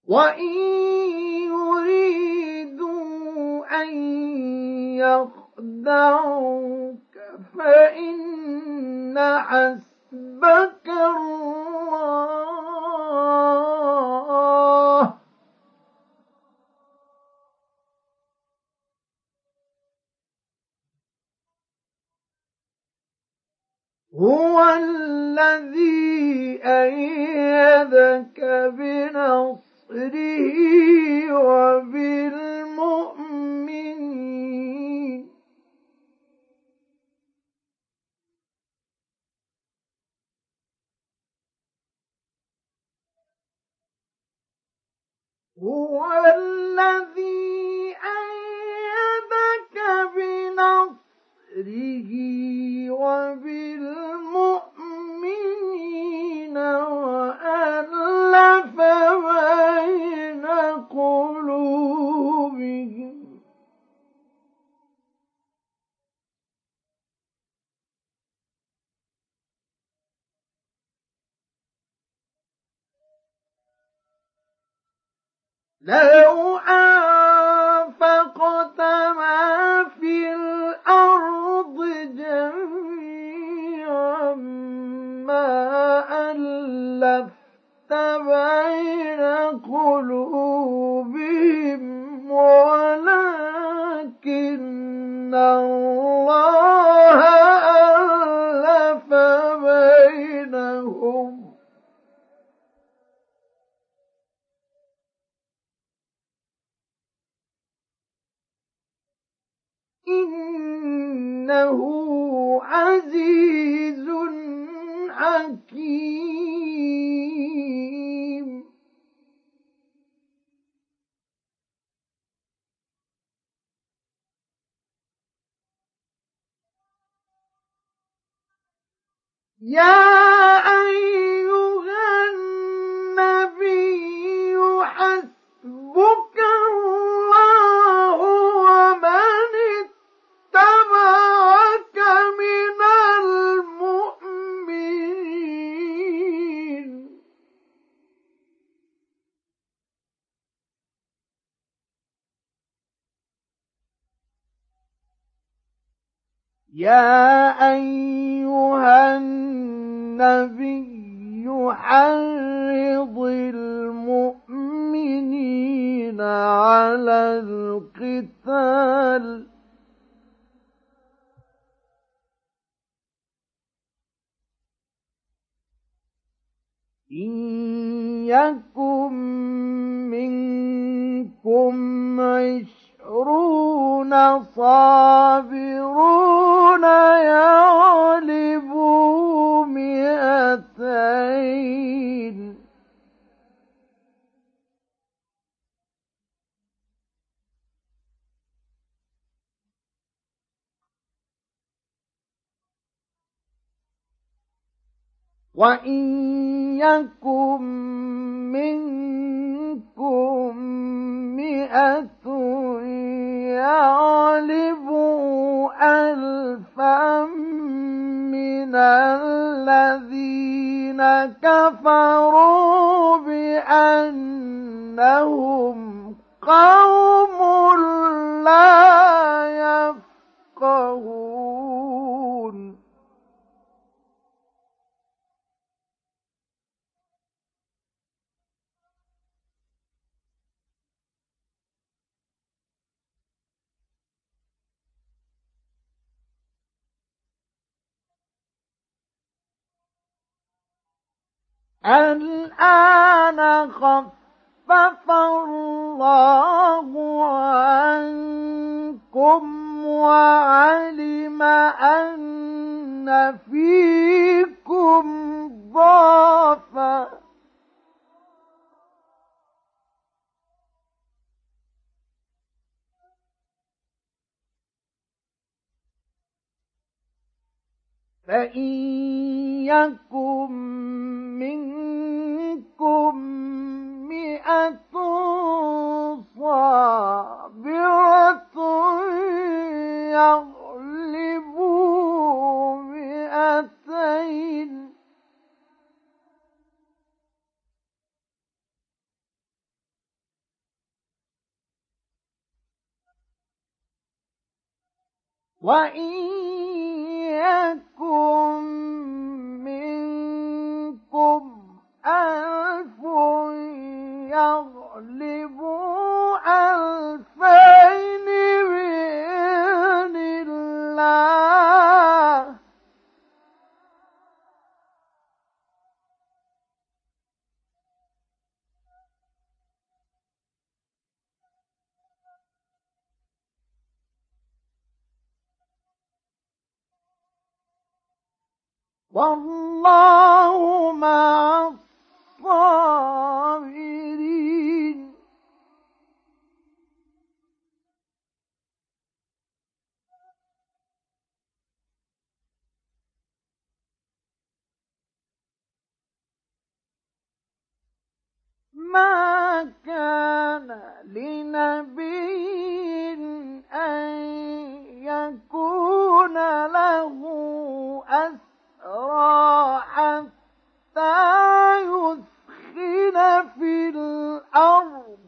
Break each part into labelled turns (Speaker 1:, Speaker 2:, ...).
Speaker 1: وإن يريدوا أن يخدعوك فإن حسبك الله هو الذي أيدك بنصره وبالمؤمنين هو الذي أيدك بنصره وبالمؤمنين وألف بين قلوبهم لو أنفقت ما في الأرض جميعا ما ألفت بين قلوبهم ولكن الله ألف بينهم إنه عزيز حكيم يا أيها النبي حسبك الله ومن اتبعك من المؤمنين يا أيها النبي حرض المؤمنين على القتال إن يكن منكم 20 صابرون يغلبوا 200 وإن يكن منكم 100 يغلبوا 1000 من الذين كفروا بأنهم قوم لا يفقهون الآن خفف الله عنكم وعلم أن فيكم ضعفا فإن يكن منكم 100 صابرة يغلبوا 200 وإن يكن منكم ألف يغلبوا ألفين بإذن الله والله مع الصابرين ما كان لنبي أن يكون له أسرى حتى يثخن في الأرض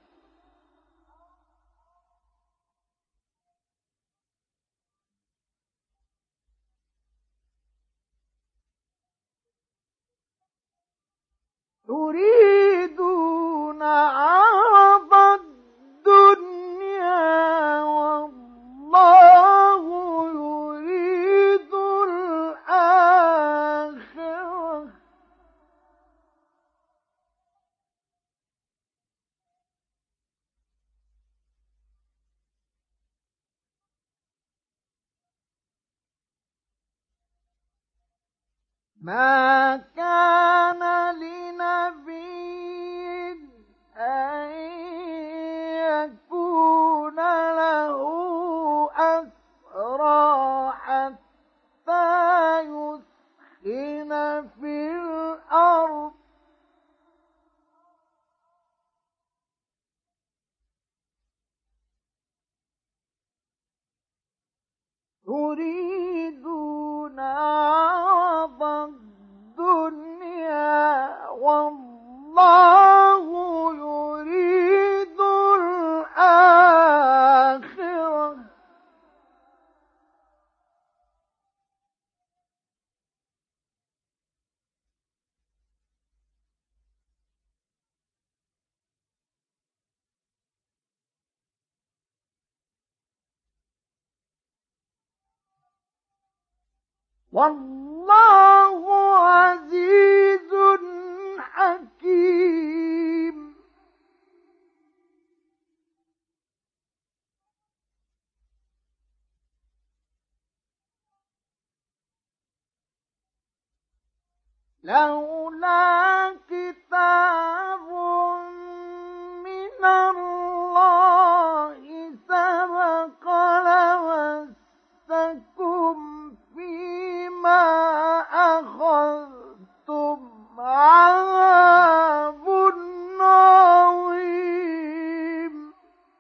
Speaker 1: يريدون عرض الدنيا والله يريد الآخرة ما كان لنبي أن يكون له أسرى حتى يثخن في الأرض يريدون عرض الدنيا والله يريد الآخرة والله عزيز حكيم لولا كتاب من الله سبق لمسكم فيما أخذتم عذاب عظيم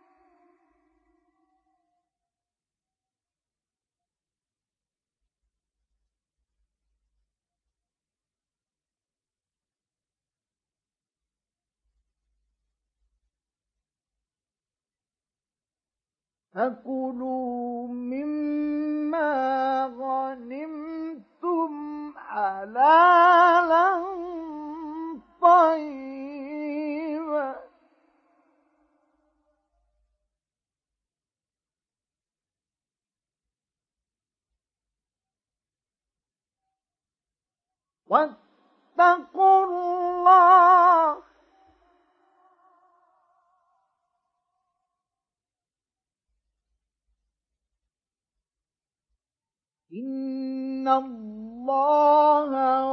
Speaker 1: فكلوا مما غنمتم حلالا طيبا واتقوا الله إن الله